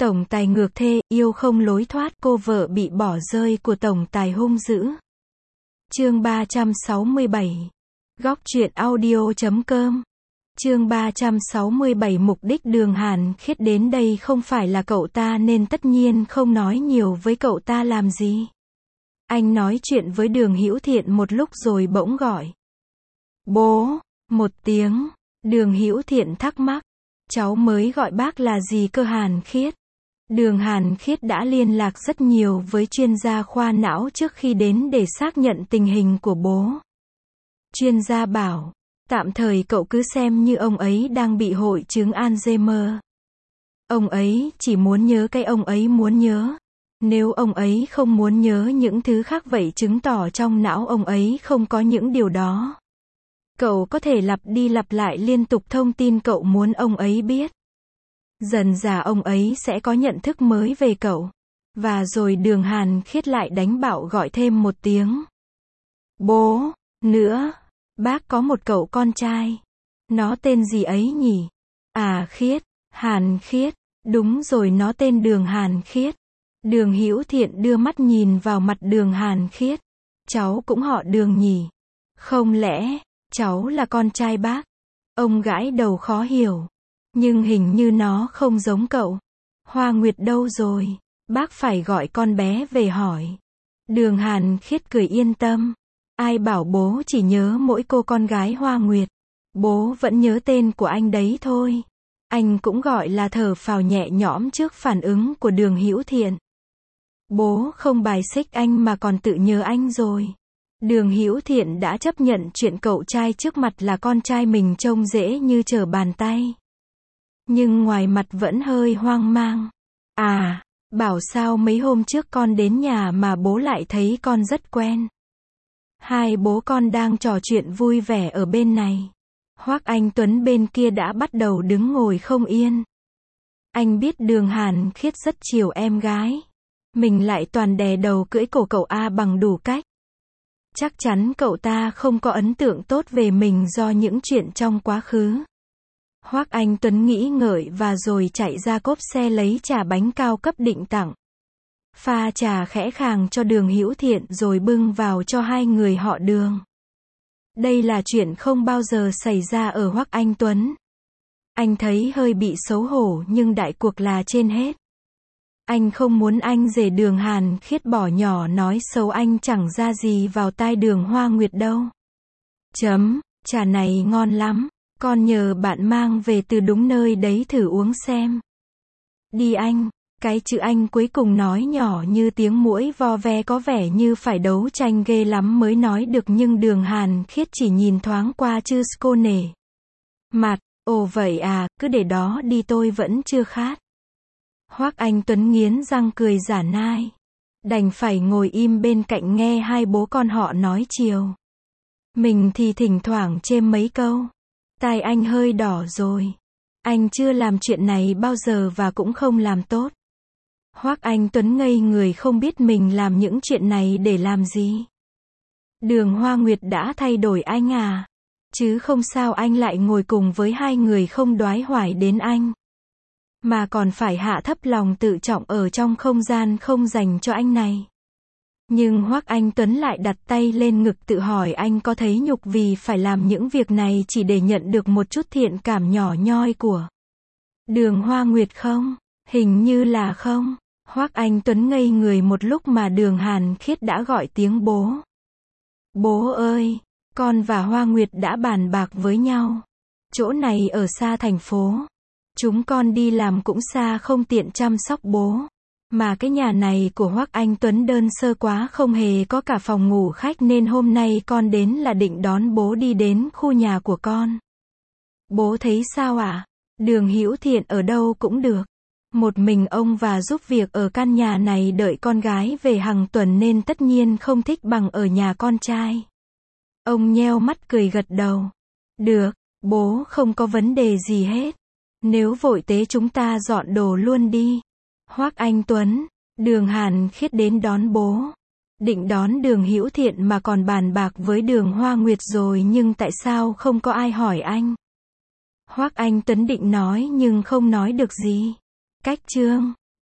Tổng tài ngược thê, yêu không lối thoát, cô vợ bị bỏ rơi của tổng tài hung dữ. Chương 367. Góc truyện audio.com. Chương 367. Mục đích Đường Hàn Khiết đến đây không phải là cậu ta nên tất nhiên không nói nhiều với cậu ta làm gì. Anh nói chuyện với Đường Hữu Thiện một lúc rồi bỗng gọi. Bố, một tiếng. Đường Hữu Thiện thắc mắc. Cháu mới gọi bác là gì cơ Hàn Khiết? Đường Hàn Khiết đã liên lạc rất nhiều với chuyên gia khoa não trước khi đến để xác nhận tình hình của bố. Chuyên gia bảo, tạm thời cậu cứ xem như ông ấy đang bị hội chứng Alzheimer. Ông ấy chỉ muốn nhớ cái ông ấy muốn nhớ. Nếu ông ấy không muốn nhớ những thứ khác vậy chứng tỏ trong não ông ấy không có những điều đó. Cậu có thể lặp đi lặp lại liên tục thông tin cậu muốn ông ấy biết. Dần dà ông ấy sẽ có nhận thức mới về cậu. Và rồi Đường Hàn Khiết lại đánh bạo gọi thêm một tiếng. Bố, nữa, bác có một cậu con trai. Nó tên gì ấy nhỉ? À Khiết, Hàn Khiết, đúng rồi nó tên Đường Hàn Khiết. Đường Hữu Thiện đưa mắt nhìn vào mặt Đường Hàn Khiết. Cháu cũng họ Đường nhỉ? Không lẽ, cháu là con trai bác? Ông gãi đầu khó hiểu. Nhưng hình như nó không giống cậu. Hoa Nguyệt đâu rồi? Bác phải gọi con bé về hỏi. Đường Hàn Khiết cười yên tâm. Ai bảo bố chỉ nhớ mỗi cô con gái Hoa Nguyệt. Bố vẫn nhớ tên của anh đấy thôi. Anh cũng gọi là thở phào nhẹ nhõm trước phản ứng của Đường Hữu Thiện. Bố không bài xích anh mà còn tự nhớ anh rồi. Đường Hữu Thiện đã chấp nhận chuyện cậu trai trước mặt là con trai mình trông dễ như trở bàn tay. Nhưng ngoài mặt vẫn hơi hoang mang. À, bảo sao mấy hôm trước con đến nhà mà bố lại thấy con rất quen. Hai bố con đang trò chuyện vui vẻ ở bên này. Hoắc Anh Tuấn bên kia đã bắt đầu đứng ngồi không yên. Anh biết Đường Hàn Khiết rất chiều em gái. Mình lại toàn đè đầu cưỡi cổ cậu A bằng đủ cách. Chắc chắn cậu ta không có ấn tượng tốt về mình do những chuyện trong quá khứ. Hoắc Anh Tuấn nghĩ ngợi và rồi chạy ra cốp xe lấy trà bánh cao cấp định tặng. Pha trà khẽ khàng cho Đường Hữu Thiện rồi bưng vào cho hai người họ Đường. Đây là chuyện không bao giờ xảy ra ở Hoắc Anh Tuấn. Anh thấy hơi bị xấu hổ nhưng đại cuộc là trên hết. Anh không muốn anh rể Đường Hàn Khiết bỏ nhỏ nói xấu anh chẳng ra gì vào tai Đường Hoa Nguyệt đâu. Trà này ngon lắm. Con nhờ bạn mang về từ đúng nơi đấy thử uống xem. Đi anh. Cái chữ anh cuối cùng nói nhỏ như tiếng muỗi vo ve có vẻ như phải đấu tranh ghê lắm mới nói được nhưng Đường Hàn Khiết chỉ nhìn thoáng qua chứ cô nể mặt. Ồ vậy à, cứ để đó đi tôi vẫn chưa khát. Hoắc Anh Tuấn nghiến răng cười giả nai. Đành phải ngồi im bên cạnh nghe hai bố con họ nói chiều. Mình thì thỉnh thoảng chêm mấy câu. Tai anh hơi đỏ rồi. Anh chưa làm chuyện này bao giờ và cũng không làm tốt. Hoắc Anh Tuấn ngây người không biết mình làm những chuyện này để làm gì. Đường Hoa Nguyệt đã thay đổi anh à? Chứ không sao anh lại ngồi cùng với hai người không đoái hoài đến anh. Mà còn phải hạ thấp lòng tự trọng ở trong không gian không dành cho anh này. Nhưng Hoắc Anh Tuấn lại đặt tay lên ngực tự hỏi anh có thấy nhục vì phải làm những việc này chỉ để nhận được một chút thiện cảm nhỏ nhoi của Đường Hoa Nguyệt không? Hình như là không. Hoắc Anh Tuấn ngây người một lúc mà Đường Hàn Khiết đã gọi tiếng bố. Bố ơi, con và Hoa Nguyệt đã bàn bạc với nhau. Chỗ này ở xa thành phố. Chúng con đi làm cũng xa không tiện chăm sóc bố. Mà cái nhà này của Hoắc Anh Tuấn đơn sơ quá không hề có cả phòng ngủ khách nên hôm nay con đến là định đón bố đi đến khu nhà của con. Bố thấy sao ạ? Đường Hữu Thiện ở đâu cũng được. Một mình ông và giúp việc ở căn nhà này đợi con gái về hàng tuần nên tất nhiên không thích bằng ở nhà con trai. Ông nheo mắt cười gật đầu. Được, bố không có vấn đề gì hết. Nếu vội tế chúng ta dọn đồ luôn đi. Hoắc Anh Tuấn, Đường Hàn Khiết đến đón bố. Định đón Đường Hữu Thiện mà còn bàn bạc với Đường Hoa Nguyệt rồi nhưng tại sao không có ai hỏi anh? Hoắc Anh Tuấn định nói nhưng không nói được gì. Cách chương